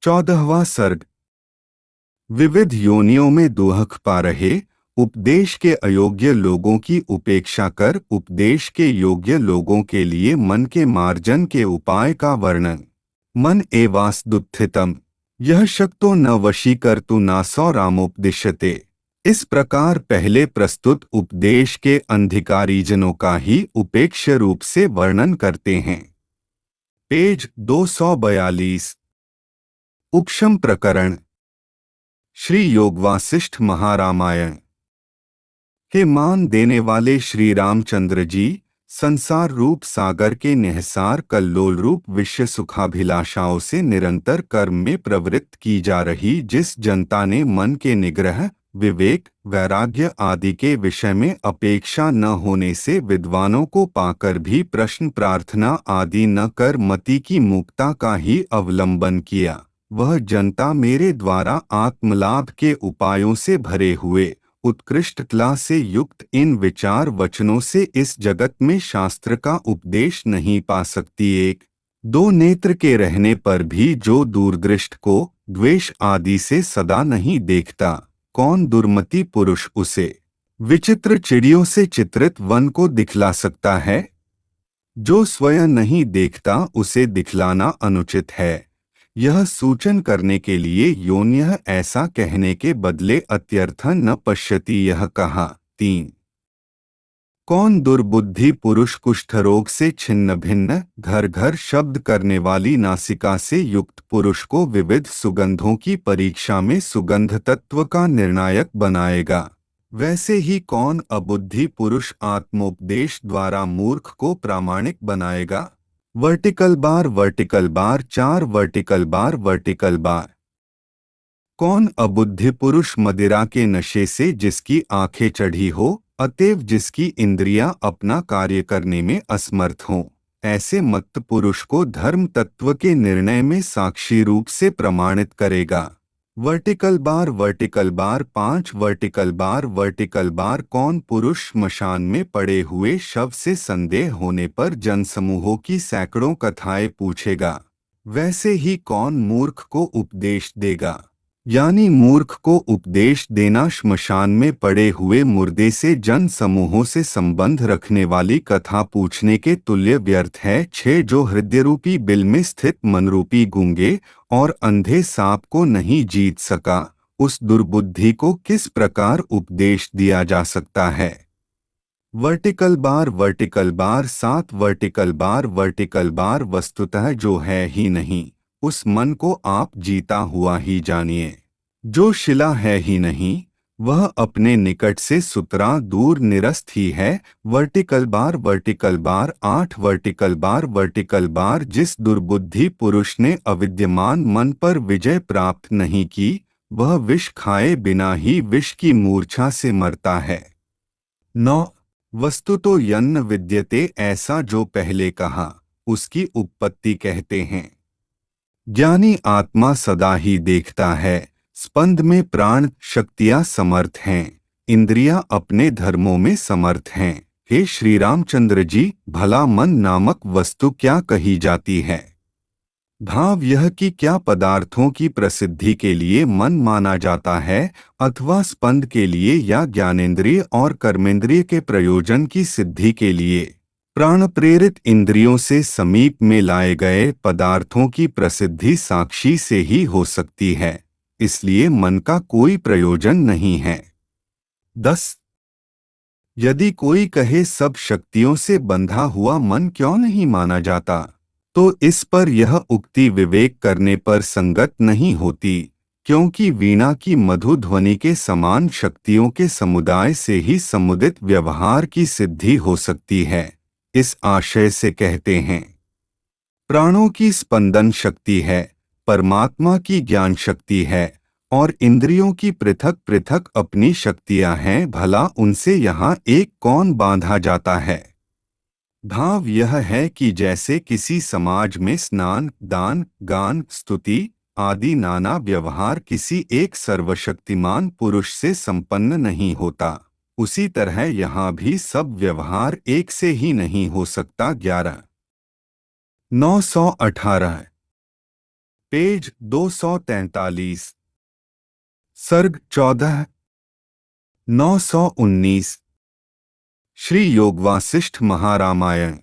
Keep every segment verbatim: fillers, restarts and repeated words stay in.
चौदहवां सर्ग। विविध योनियों में दुहक पा रहे उपदेश के अयोग्य लोगों की उपेक्षा कर उपदेश के योग्य लोगों के लिए मन के मार्जन के उपाय का वर्णन। मन एवास्दुत्थितम यह शक्तो न वशीकर्तु नासौ रामोपदिश्यते। इस प्रकार पहले प्रस्तुत उपदेश के अंधिकारीजनों का ही उपेक्ष्य रूप से वर्णन करते हैं। पेज दो सौ बयालीस। उपशम प्रकरण। श्री योग वासिष्ठ महारामायण। के मान देने वाले श्री रामचंद्र जी, संसार रूप सागर के निहसार कल्लोल रूप विश्व सुखाभिलाषाओं से निरंतर कर्म में प्रवृत्त की जा रही जिस जनता ने मन के निग्रह, विवेक, वैराग्य आदि के विषय में अपेक्षा न होने से विद्वानों को पाकर भी प्रश्न प्रार्थना आदि न कर मति की मुक्ता का ही अवलंबन किया, वह जनता मेरे द्वारा आत्मलाभ के उपायों से भरे हुए उत्कृष्ट कला से युक्त इन विचार वचनों से इस जगत में शास्त्र का उपदेश नहीं पा सकती। एक दो नेत्र के रहने पर भी जो दूरदृष्ट को द्वेष आदि से सदा नहीं देखता, कौन दुर्मति पुरुष उसे विचित्र चिड़ियों से चित्रित वन को दिखला सकता है? जो स्वयं नहीं देखता उसे दिखलाना अनुचित है। यह सूचन करने के लिए योन्यः ऐसा कहने के बदले अत्यर्थ न पश्यति यह कहा। तीन कौन दुर्बुद्धि पुरुष कुष्ठ रोग से छिन्न भिन्न घर घर शब्द करने वाली नासिका से युक्त पुरुष को विविध सुगंधों की परीक्षा में सुगंध तत्व का निर्णायक बनाएगा, वैसे ही कौन अबुद्धि पुरुष आत्मोपदेश द्वारा मूर्ख को प्रामाणिक बनाएगा। वर्टिकल बार वर्टिकल बार चार वर्टिकल बार वर्टिकल बार। कौन अबुद्धि पुरुष मदिरा के नशे से जिसकी आंखें चढ़ी हो, अतएव जिसकी इंद्रियां अपना कार्य करने में असमर्थ हों, ऐसे मत्त पुरुष को धर्म तत्व के निर्णय में साक्षी रूप से प्रमाणित करेगा। वर्टिकल बार वर्टिकल बार पांच वर्टिकल बार वर्टिकल बार। कौन पुरुष श्मशान में पड़े हुए शव से संदेह होने पर जनसमूहों की सैकड़ों कथाएं पूछेगा, वैसे ही कौन मूर्ख को उपदेश देगा। यानी मूर्ख को उपदेश देना श्मशान में पड़े हुए मुर्दे से जन समूहों से संबंध रखने वाली कथा पूछने के तुल्य व्यर्थ है। छह जो हृदयरूपी बिल में स्थित मनरूपी गूंगे और अंधे सांप को नहीं जीत सका, उस दुर्बुद्धि को किस प्रकार उपदेश दिया जा सकता है। वर्टिकल बार वर्टिकल बार सात वर्टिकल बार वर्टिकल बार। वस्तुतः जो है ही नहीं उस मन को आप जीता हुआ ही जानिए। जो शिला है ही नहीं वह अपने निकट से सुतरा दूर निरस्त ही है। वर्टिकल बार वर्टिकल बार आठ वर्टिकल बार वर्टिकल बार। जिस दुर्बुद्धि पुरुष ने अविद्यमान मन पर विजय प्राप्त नहीं की, वह विष खाए बिना ही विष की मूर्छा से मरता है। नौ वस्तु तो यन्न विद्यते ऐसा जो पहले कहा उसकी उत्पत्ति कहते हैं। ज्ञानी आत्मा सदा ही देखता है, स्पंद में प्राण शक्तियां समर्थ हैं, इंद्रियां अपने धर्मों में समर्थ हैं। हे श्री रामचंद्र जी, भला मन नामक वस्तु क्या कही जाती है? भाव यह कि क्या पदार्थों की प्रसिद्धि के लिए मन माना जाता है अथवा स्पंद के लिए या ज्ञानेंद्रिय और कर्मेंद्रिय के प्रयोजन की सिद्धि के लिए प्राण प्रेरित इंद्रियों से समीप में लाए गए पदार्थों की प्रसिद्धि साक्षी से ही हो सकती है, इसलिए मन का कोई प्रयोजन नहीं है। दस यदि कोई कहे सब शक्तियों से बंधा हुआ मन क्यों नहीं माना जाता, तो इस पर यह उक्ति विवेक करने पर संगत नहीं होती, क्योंकि वीणा की मधु ध्वनि के समान शक्तियों के समुदाय से ही समुदित व्यवहार की सिद्धि हो सकती है। इस आशय से कहते हैं, प्राणों की स्पंदन शक्ति है, परमात्मा की ज्ञान शक्ति है और इंद्रियों की पृथक पृथक अपनी शक्तियां हैं, भला उनसे यहाँ एक कौन बांधा जाता है। भाव यह है कि जैसे किसी समाज में स्नान, दान, गान, स्तुति आदि नाना व्यवहार किसी एक सर्वशक्तिमान पुरुष से संपन्न नहीं होता, उसी तरह यहाँ भी सब व्यवहार एक से ही नहीं हो सकता। ग्यारह नौ सौ अठारह पेज दो सौ तैंतालीस। सर्ग चौदह। नौ सौ उन्नीस। श्री योग वासिष्ठ महारामायण।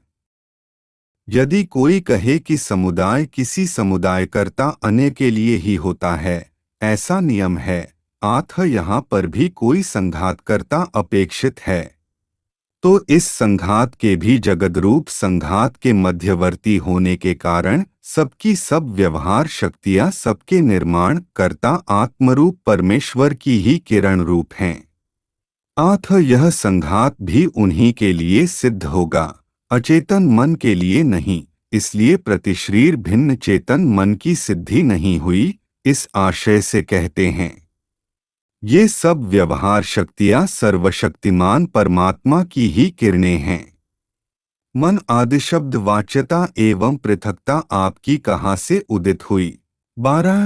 यदि कोई कहे कि समुदाय किसी समुदायकर्ता अन्य के लिए ही होता है, ऐसा नियम है, आथ यहाँ पर भी कोई संघातकर्ता अपेक्षित है, तो इस संघात के भी जगद्रूप संघात के मध्यवर्ती होने के कारण सबकी सब व्यवहार शक्तियां सबके निर्माण कर्ता आत्मरूप परमेश्वर की ही किरण रूप हैं। आथ यह संघात भी उन्हीं के लिए सिद्ध होगा, अचेतन मन के लिए नहीं, इसलिए प्रतिशरीर भिन्न चेतन मन की सिद्धि नहीं हुई, इस आशय से कहते हैं। ये सब व्यवहार शक्तियां सर्वशक्तिमान परमात्मा की ही किरणें हैं। मन आदि शब्द वाच्यता एवं पृथकता आपकी कहाँ से उदित हुई? बारह।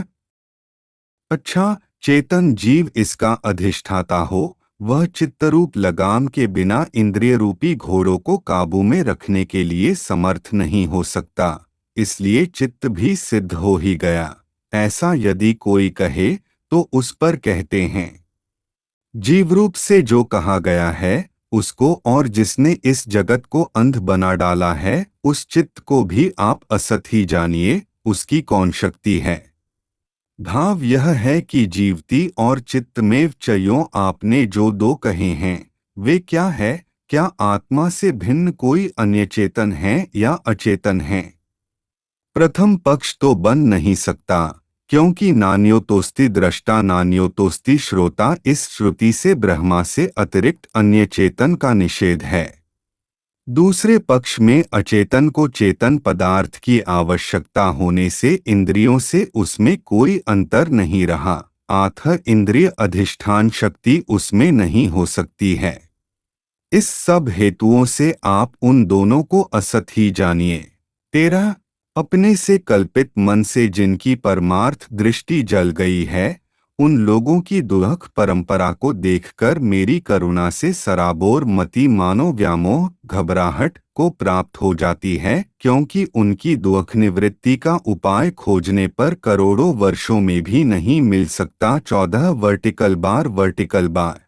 अच्छा, चेतन जीव इसका अधिष्ठाता हो, वह चित्तरूप लगाम के बिना इंद्रिय रूपी घोड़ों को काबू में रखने के लिए समर्थ नहीं हो सकता, इसलिए चित्त भी सिद्ध हो ही गया। ऐसा यदि कोई कहे तो उस पर कहते हैं, जीवरूप से जो कहा गया है उसको, और जिसने इस जगत को अंध बना डाला है उस चित्त को भी आप असत ही जानिए, उसकी कौन शक्ति है। भाव यह है कि जीवती और चित्तमेव चयों आपने जो दो कहे हैं वे क्या है? क्या आत्मा से भिन्न कोई अन्य चेतन है या अचेतन है? प्रथम पक्ष तो बन नहीं सकता, क्योंकि नान्योतोस्ति दृष्टा नान्योतोस्ति श्रोता, इस श्रुति से ब्रह्मा से अतिरिक्त अन्य चेतन का निषेध है। दूसरे पक्ष में अचेतन को चेतन पदार्थ की आवश्यकता होने से इंद्रियों से उसमें कोई अंतर नहीं रहा, आथ इंद्रिय अधिष्ठान शक्ति उसमें नहीं हो सकती है। इस सब हेतुओं से आप उन दोनों को असत ही जानिए। तेरह। अपने से कल्पित मन से जिनकी परमार्थ दृष्टि जल गई है, उन लोगों की दुख परंपरा को देखकर मेरी करुणा से सराबोर मति मानो व्यामोह घबराहट को प्राप्त हो जाती है, क्योंकि उनकी दुख निवृत्ति का उपाय खोजने पर करोड़ों वर्षों में भी नहीं मिल सकता। चौदह वर्टिकल बार वर्टिकल बार।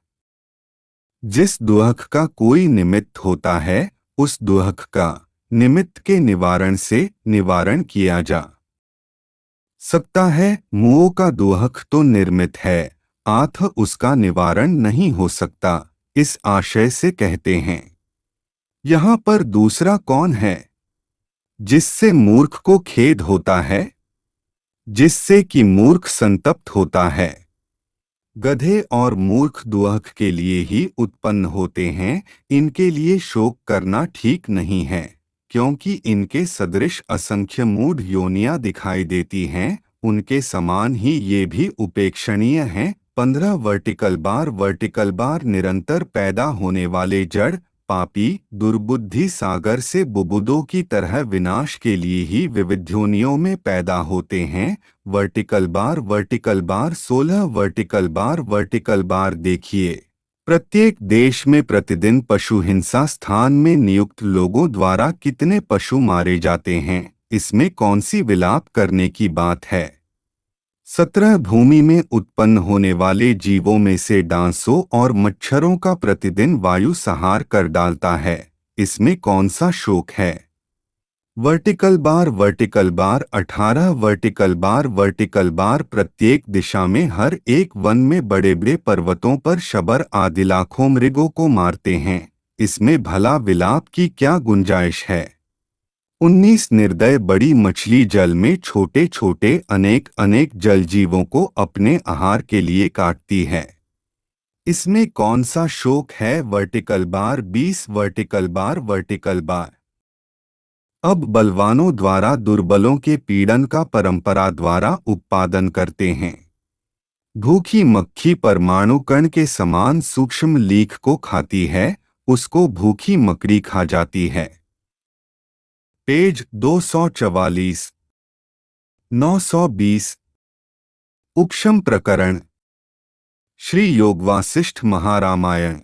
जिस दुख का कोई निमित्त होता है उस दुख का निमित्त के निवारण से निवारण किया जा सकता है। मुओं का दुख तो निर्मित है, आथ उसका निवारण नहीं हो सकता, इस आशय से कहते हैं। यहाँ पर दूसरा कौन है जिससे मूर्ख को खेद होता है? जिससे कि मूर्ख संतप्त होता है। गधे और मूर्ख दुख के लिए ही उत्पन्न होते हैं, इनके लिए शोक करना ठीक नहीं है, क्योंकि इनके सदृश असंख्य मूढ़ योनियां दिखाई देती हैं, उनके समान ही ये भी उपेक्षणीय हैं। पंद्रह वर्टिकल बार वर्टिकल बार निरंतर पैदा होने वाले जड़ पापी दुर्बुद्धि सागर से बुबुदों की तरह विनाश के लिए ही विविध योनियों में पैदा होते हैं। वर्टिकल बार वर्टिकल बार सोलह वर्टिकल बार वर्टिकल बार देखिए, प्रत्येक देश में प्रतिदिन पशु हिंसा स्थान में नियुक्त लोगों द्वारा कितने पशु मारे जाते हैं, इसमें कौन सी विलाप करने की बात है। सत्रह भूमि में उत्पन्न होने वाले जीवों में से डांसों और मच्छरों का प्रतिदिन वायु संहार कर डालता है, इसमें कौन सा शोक है। वर्टिकल बार वर्टिकल बार अठारह वर्टिकल बार वर्टिकल बार प्रत्येक दिशा में हर एक वन में बड़े बड़े पर्वतों पर शबर आदि लाखों मृगों को मारते हैं, इसमें भला विलाप की क्या गुंजाइश है। उन्नीस निर्दय बड़ी मछली जल में छोटे छोटे अनेक अनेक जल जीवों को अपने आहार के लिए काटती है, इसमें कौन सा शोक है। वर्टिकल बार बीस वर्टिकल बार वर्टिकल बार। अब बलवानों द्वारा दुर्बलों के पीड़न का परंपरा द्वारा उत्पादन करते हैं। भूखी मक्खी परमाणु कण के समान सूक्ष्म लीख को खाती है, उसको भूखी मकड़ी खा जाती है। पेज दो सौ चवालीस। नौ सौ बीस। उपशम प्रकरण। श्री योग वासिष्ठ महारामायण।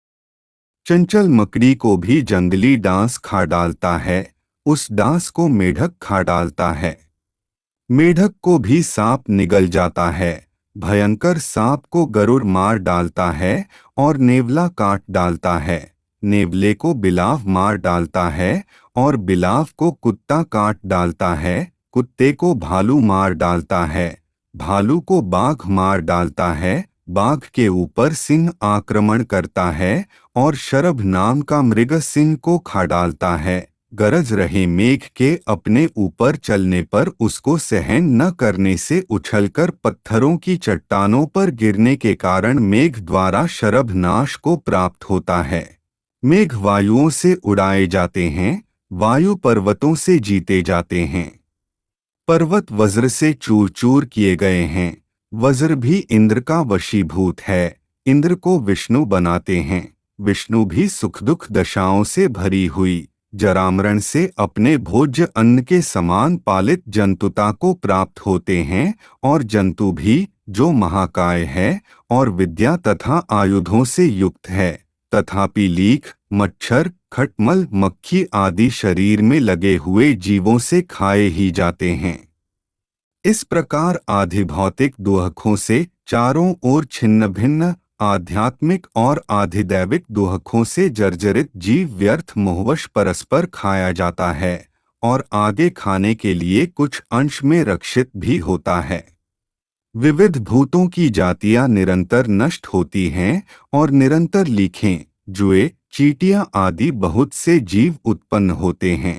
चंचल मकड़ी को भी जंगली डांस खा डालता है, उस डांस को मेढक खा डालता है। मेढक को भी सांप निगल जाता है, भयंकर सांप को गरुड़ मार डालता है और नेवला काट डालता है। नेवले को बिलाव मार डालता है और बिलाव को कुत्ता काट डालता है। कुत्ते को भालू मार डालता है, भालू को बाघ मार डालता है। बाघ के ऊपर सिंह आक्रमण करता है और शरभ नाम का मृग सिंह को खा डालता है। गरज रहे मेघ के अपने ऊपर चलने पर उसको सहन न करने से उछलकर पत्थरों की चट्टानों पर गिरने के कारण मेघ द्वारा शरभ नाश को प्राप्त होता है। मेघ वायुओं से उड़ाए जाते हैं, वायु पर्वतों से जीते जाते हैं। पर्वत वज्र से चूर चूर किए गए हैं। वज्र भी इंद्र का वशीभूत है, इंद्र को विष्णु बनाते हैं। विष्णु भी सुख दुख दशाओं से भरी हुई जरामरण से अपने भोज्य अन्न के समान पालित जंतुता को प्राप्त होते हैं, और जंतु भी जो महाकाय है और विद्या तथा आयुधों से युक्त है, तथापि लीख, मच्छर, खटमल, मक्खी आदि शरीर में लगे हुए जीवों से खाए ही जाते हैं। इस प्रकार आधिभौतिक दुहखों से चारों ओर छिन्न भिन्न आध्यात्मिक और आधिदैविक दुहखों से जर्जरित जीव व्यर्थ मोहवश परस्पर खाया जाता है और आगे खाने के लिए कुछ अंश में रक्षित भी होता है। विविध भूतों की जातियां निरंतर नष्ट होती हैं और निरंतर लीखें, जुए, चींटियां आदि बहुत से जीव उत्पन्न होते हैं।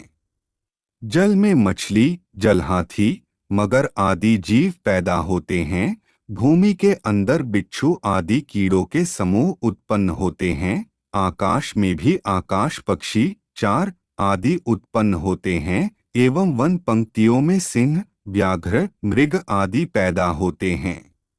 जल में मछली, जलहाथी, मगर आदि जीव पैदा होते हैं। भूमि के अंदर बिच्छू आदि कीड़ों के समूह उत्पन्न होते हैं। आकाश में भी आकाश पक्षी, चार आदि उत्पन्न होते हैं एवं वन पंक्तियों में सिंह, व्याघ्र, मृग आदि पैदा होते हैं।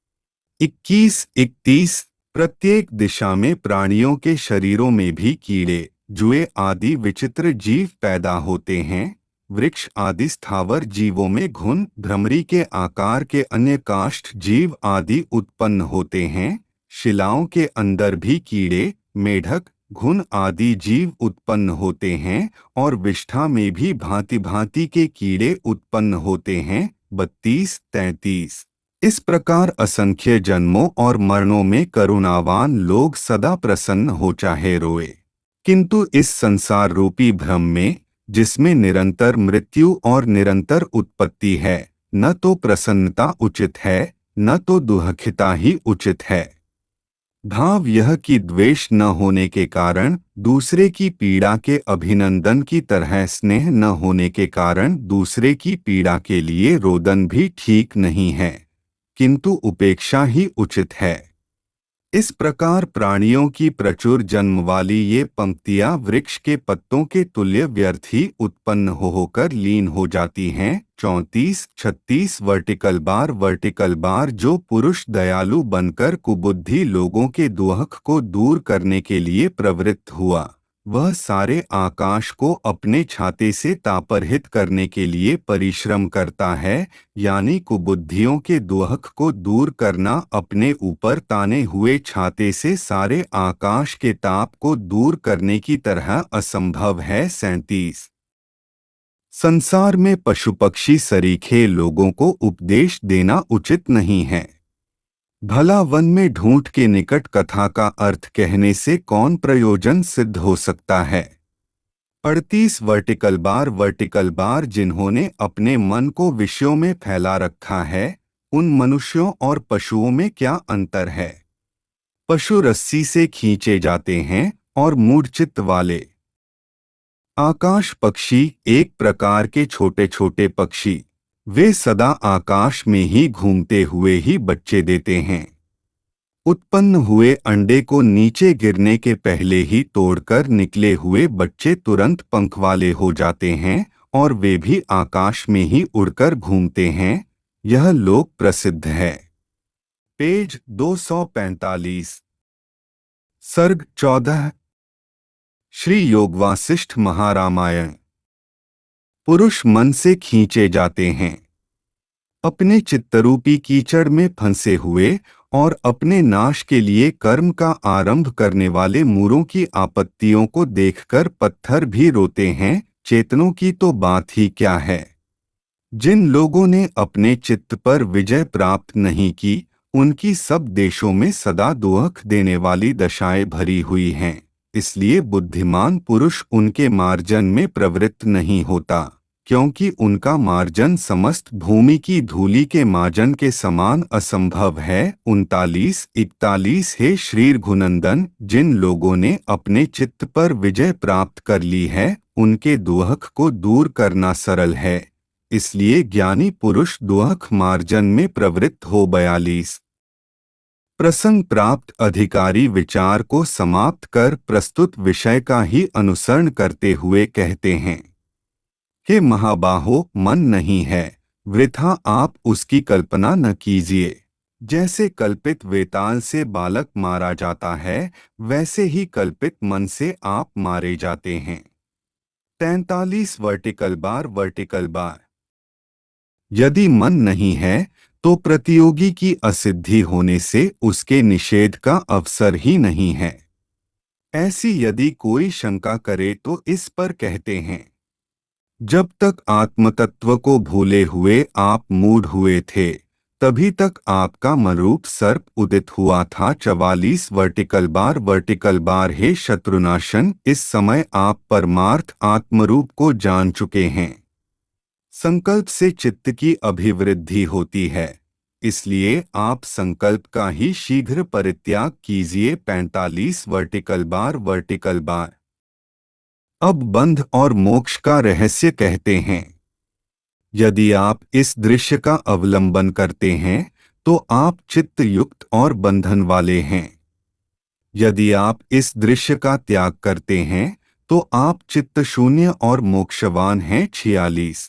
इक्कीस इकतीस प्रत्येक दिशा में प्राणियों के शरीरों में भी कीड़े, जुए आदि विचित्र जीव पैदा होते हैं। वृक्ष आदि स्थावर जीवों में घुन, भ्रमरी के आकार के अन्य काष्ठ जीव आदि उत्पन्न होते हैं। शिलाओं के अंदर भी कीड़े, मेढक, घुन आदि जीव उत्पन्न होते हैं और विष्ठा में भी भांति भांति के कीड़े उत्पन्न होते हैं। बत्तीस तैंतीस इस प्रकार असंख्य जन्मों और मरणों में करुणावान लोग सदा प्रसन्न हो चाहे रोए, किंतु इस संसार रूपी भ्रम में, जिसमें निरंतर मृत्यु और निरंतर उत्पत्ति है, न तो प्रसन्नता उचित है, न तो दुःखिता ही उचित है। भाव यह कि द्वेष न होने के कारण दूसरे की पीड़ा के अभिनंदन की तरह स्नेह न होने के कारण दूसरे की पीड़ा के लिए रोदन भी ठीक नहीं है, किंतु उपेक्षा ही उचित है। इस प्रकार प्राणियों की प्रचुर जन्म वाली ये पंक्तियां वृक्ष के पत्तों के तुल्य व्यर्थ ही उत्पन्न हो होकर लीन हो जाती हैं। चौंतीस छत्तीस वर्टिकल बार वर्टिकल बार जो पुरुष दयालु बनकर कुबुद्धि लोगों के दुहख को दूर करने के लिए प्रवृत्त हुआ, वह सारे आकाश को अपने छाते से तापरहित करने के लिए परिश्रम करता है, यानी कुबुद्धियों के दुहख को दूर करना अपने ऊपर ताने हुए छाते से सारे आकाश के ताप को दूर करने की तरह असंभव है। सैंतीस संसार में पशु पक्षी सरीखे लोगों को उपदेश देना उचित नहीं है। भला वन में ढूंढ के निकट कथा का अर्थ कहने से कौन प्रयोजन सिद्ध हो सकता है। अड़तीस वर्टिकल बार वर्टिकल बार जिन्होंने अपने मन को विषयों में फैला रखा है, उन मनुष्यों और पशुओं में क्या अंतर है। पशु रस्सी से खींचे जाते हैं और मूढ़चित्त वाले आकाश पक्षी एक प्रकार के छोटे छोटे पक्षी, वे सदा आकाश में ही घूमते हुए ही बच्चे देते हैं। उत्पन्न हुए अंडे को नीचे गिरने के पहले ही तोड़कर निकले हुए बच्चे तुरंत पंख वाले हो जाते हैं और वे भी आकाश में ही उड़कर घूमते हैं। यह लोक प्रसिद्ध है। पेज दो सौ पैंतालीस सर्ग चौदह श्री योग वासिष्ठ महारामायण। पुरुष मन से खींचे जाते हैं, अपने चित्तरूपी कीचड़ में फंसे हुए और अपने नाश के लिए कर्म का आरंभ करने वाले मूरों की आपत्तियों को देखकर पत्थर भी रोते हैं, चेतनों की तो बात ही क्या है। जिन लोगों ने अपने चित्त पर विजय प्राप्त नहीं की, उनकी सब देशों में सदा दुख देने वाली दशाएं भरी हुई हैं। इसलिए बुद्धिमान पुरुष उनके मार्जन में प्रवृत्त नहीं होता, क्योंकि उनका मार्जन समस्त भूमि की धूलि के मार्जन के समान असंभव है। उनतालीस इकतालीस हे श्री रघुनंदन, जिन लोगों ने अपने चित्त पर विजय प्राप्त कर ली है, उनके दुख को दूर करना सरल है। इसलिए ज्ञानी पुरुष दुख मार्जन में प्रवृत्त हो। बयालीस प्रसंग प्राप्त अधिकारी विचार को समाप्त कर प्रस्तुत विषय का ही अनुसरण करते हुए कहते हैं, हे महाबाहो, मन नहीं है, वृथा आप उसकी कल्पना न कीजिए। जैसे कल्पित वेताल से बालक मारा जाता है, वैसे ही कल्पित मन से आप मारे जाते हैं। तैंतालीस वर्टिकल बार वर्टिकल बार यदि मन नहीं है तो प्रतियोगी की असिद्धि होने से उसके निषेध का अवसर ही नहीं है। ऐसी यदि कोई शंका करे तो इस पर कहते हैं, जब तक आत्मतत्व को भूले हुए आप मूढ़ हुए थे, तभी तक आपका मरूप सर्प उदित हुआ था। चवालीस वर्टिकल बार वर्टिकल बार हे शत्रुनाशन, इस समय आप परमार्थ आत्मरूप को जान चुके हैं। संकल्प से चित्त की अभिवृद्धि होती है, इसलिए आप संकल्प का ही शीघ्र परित्याग कीजिए। पैंतालीस वर्टिकल बार वर्टिकल बार अब बंध और मोक्ष का रहस्य कहते हैं। यदि आप इस दृश्य का अवलंबन करते हैं तो आप चित्त युक्त और बंधन वाले हैं। यदि आप इस दृश्य का त्याग करते हैं तो आप चित्त शून्य और मोक्षवान हैं। छियालीस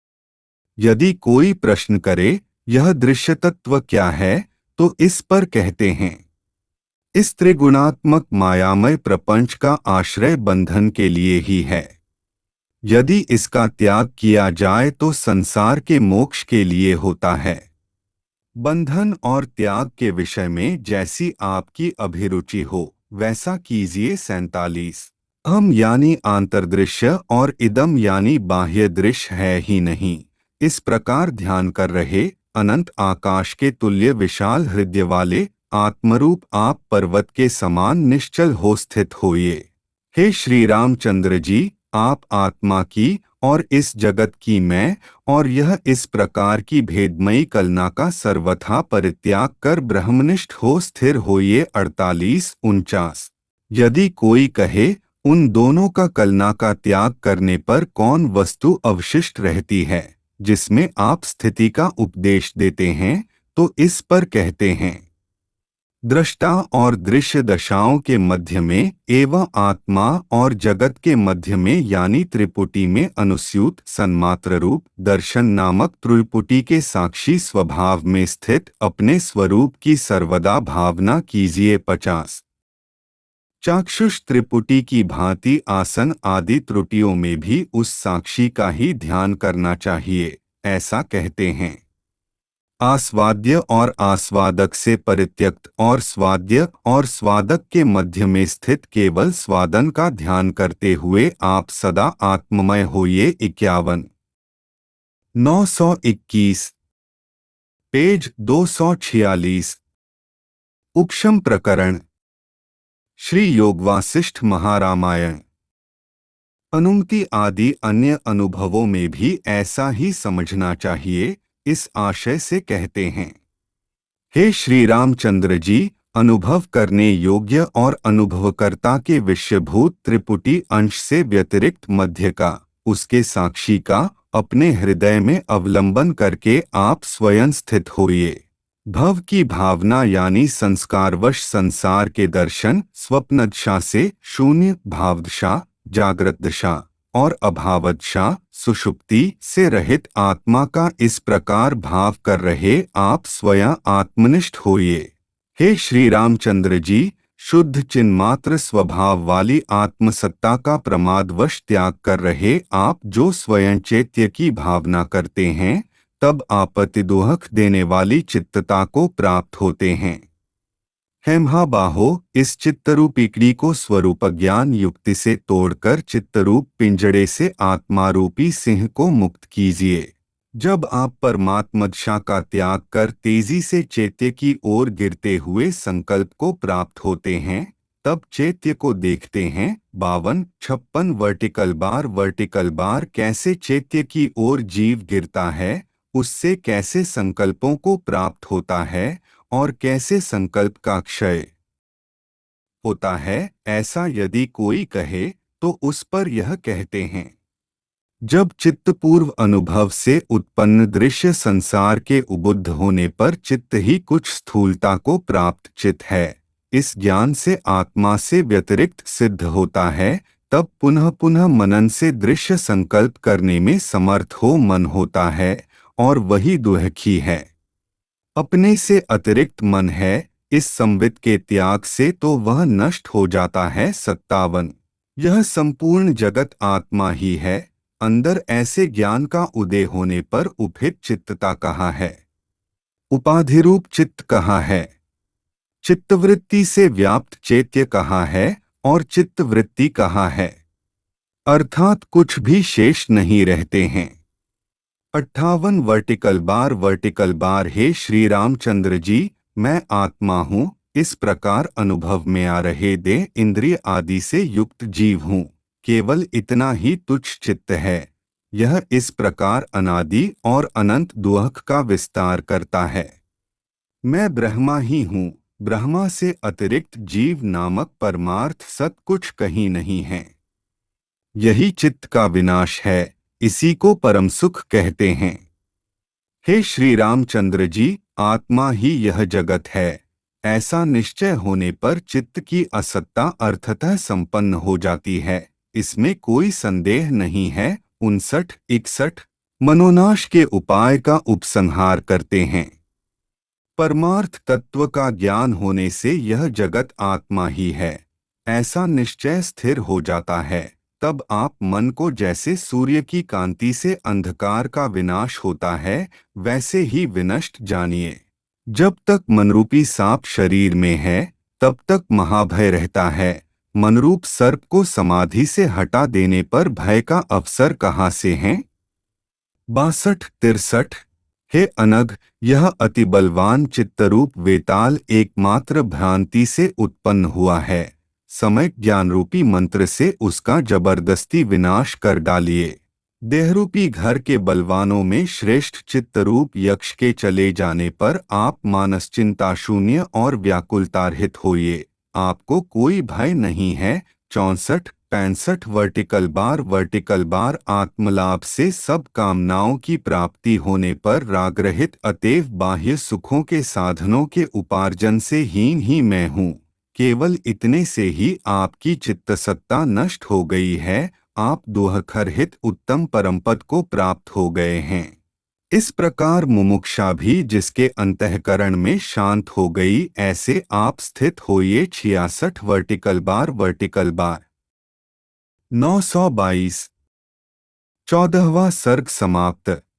यदि कोई प्रश्न करे यह दृश्य तत्व क्या है, तो इस पर कहते हैं, इस त्रिगुणात्मक मायामय प्रपंच का आश्रय बंधन के लिए ही है। यदि इसका त्याग किया जाए तो संसार के मोक्ष के लिए होता है। बंधन और त्याग के विषय में जैसी आपकी अभिरुचि हो वैसा कीजिए। सैंतालीस हम यानी आंतरदृश्य और इदम यानी बाह्य दृश्य है ही नहीं, इस प्रकार ध्यान कर रहे अनंत आकाश के तुल्य विशाल हृदय वाले आत्मरूप आप पर्वत के समान निश्चल हो स्थित होइए। हे श्री रामचंद्र जी, आप आत्मा की और इस जगत की मैं और यह इस प्रकार की भेदमयी कलना का सर्वथा परित्याग कर ब्रह्मनिष्ठ हो स्थिर होइए। अड़तालीस उनचास यदि कोई कहे उन दोनों का कलना का त्याग करने पर कौन वस्तु अवशिष्ट रहती है जिसमें आप स्थिति का उपदेश देते हैं, तो इस पर कहते हैं, दृष्टा और दृश्य दशाओं के मध्य में एवं आत्मा और जगत के मध्य में यानी त्रिपुटी में अनुस्यूत सन्मात्र रूप दर्शन नामक त्रिपुटी के साक्षी स्वभाव में स्थित अपने स्वरूप की सर्वदा भावना कीजिए। पचास चाक्षुष त्रिपुटी की भांति आसन आदि त्रुटियों में भी उस साक्षी का ही ध्यान करना चाहिए, ऐसा कहते हैं। आस्वाद्य और आस्वादक से परित्यक्त और स्वाद्य और स्वादक के मध्य में स्थित केवल स्वादन का ध्यान करते हुए आप सदा आत्ममय होइए। इक्यावन नौ सौ इक्कीस पेज दो सौ छियालीस उपशम प्रकरण श्री योगवासिष्ठ महारामायण। अनुक्ति आदि अन्य अनुभवों में भी ऐसा ही समझना चाहिए। इस आशय से कहते हैं, हे श्री रामचंद्र जी, अनुभव करने योग्य और अनुभवकर्ता के विषयभूत त्रिपुटी अंश से व्यतिरिक्त मध्य का, उसके साक्षी का अपने हृदय में अवलंबन करके आप स्वयं स्थित होइए। भव की भावना यानी संस्कारवश संसार के दर्शन स्वप्नदशा से शून्य भावदशा, जागृत दशा और अभावदशा सुषुप्ति से रहित आत्मा का इस प्रकार भाव कर रहे आप स्वयं आत्मनिष्ठ होइए। हे श्री रामचंद्र जी, शुद्ध चिन्मात्र स्वभाव वाली आत्मसत्ता का प्रमादवश त्याग कर रहे आप जो स्वयं चैत्य की भावना करते हैं, तब आपत्ति दुख देने वाली चित्तता को प्राप्त होते हैं। हे महाबाहो, इस चित्तरूपी कीड़ी को स्वरूप ज्ञान युक्ति से तोड़कर चित्तरूप पिंजड़े से आत्मारूपी सिंह को मुक्त कीजिए। जब आप परमात्मदशा का त्याग कर तेजी से चैत्य की ओर गिरते हुए संकल्प को प्राप्त होते हैं, तब चैत्य को देखते हैं। बावन छप्पन वर्टिकल बार वर्टिकल बार कैसे चैत्य की ओर जीव गिरता है, उससे कैसे संकल्पों को प्राप्त होता है और कैसे संकल्प का क्षय होता है, ऐसा यदि कोई कहे तो उस पर यह कहते हैं। जब चित्त पूर्व अनुभव से उत्पन्न दृश्य संसार के उबुद्ध होने पर चित्त ही कुछ स्थूलता को प्राप्त चित्त है, इस ज्ञान से आत्मा से व्यतिरिक्त सिद्ध होता है, तब पुनः पुनः मनन से दृश्य संकल्प करने में समर्थ हो मन होता है, और वही दुहखी है। अपने से अतिरिक्त मन है, इस संवित के त्याग से तो वह नष्ट हो जाता है। सत्तावन यह संपूर्ण जगत आत्मा ही है। अंदर ऐसे ज्ञान का उदय होने पर उपहित चित्तता कहाँ है, उपाधिरूप चित्त कहाँ है, चित्तवृत्ति से व्याप्त चैत्य कहाँ है और चित्तवृत्ति कहाँ है, अर्थात कुछ भी शेष नहीं रहते हैं। अट्ठावन वर्टिकल बार वर्टिकल बार हे श्री रामचंद्र जी, मैं आत्मा हूँ, इस प्रकार अनुभव में आ रहे दे इंद्रिय आदि से युक्त जीव हूँ, केवल इतना ही तुच्छ चित्त है। यह इस प्रकार अनादि और अनंत दुहक का विस्तार करता है। मैं ब्रह्मा ही हूँ, ब्रह्मा से अतिरिक्त जीव नामक परमार्थ सत कुछ कहीं नहीं है। यही चित्त का विनाश है, इसी को परम सुख कहते हैं। हे श्री रामचंद्र जी, आत्मा ही यह जगत है, ऐसा निश्चय होने पर चित्त की असत्ता अर्थतः संपन्न हो जाती है, इसमें कोई संदेह नहीं है। उनसठ इकसठ मनोनाश के उपाय का उपसंहार करते हैं। परमार्थ तत्व का ज्ञान होने से यह जगत आत्मा ही है, ऐसा निश्चय स्थिर हो जाता है, तब आप मन को जैसे सूर्य की कांति से अंधकार का विनाश होता है, वैसे ही विनष्ट जानिए। जब तक मनरूपी सांप शरीर में है, तब तक महाभय रहता है। मनरूप सर्प को समाधि से हटा देने पर भय का अवसर कहाँ से है। बासठ तिरसठ हे अनघ, यह अति बलवान चित्तरूप वेताल एकमात्र भ्रांति से उत्पन्न हुआ है। समय ज्ञान रूपी मंत्र से उसका जबरदस्ती विनाश कर डालिए। देहरूपी घर के बलवानों में श्रेष्ठ चित्तरूप यक्ष के चले जाने पर आप मानस चिंता शून्य और व्याकुलतारहित होइए, आपको कोई भय नहीं है। चौंसठ पैंसठ वर्टिकल बार वर्टिकल बार आत्मलाभ से सब कामनाओं की प्राप्ति होने पर रागरहित अतएव बाह्य सुखों के साधनों के उपार्जन से हीन ही मैं हूँ, केवल इतने से ही आपकी चित्तसत्ता नष्ट हो गई है, आप दुहखरहित उत्तम परमपद को प्राप्त हो गए हैं। इस प्रकार मुमुक्षा भी जिसके अंतःकरण में शांत हो गई, ऐसे आप स्थित होइए। छियासठ वर्टिकल बार वर्टिकल बार नौ सौ बाईस चौदहवां सर्ग समाप्त।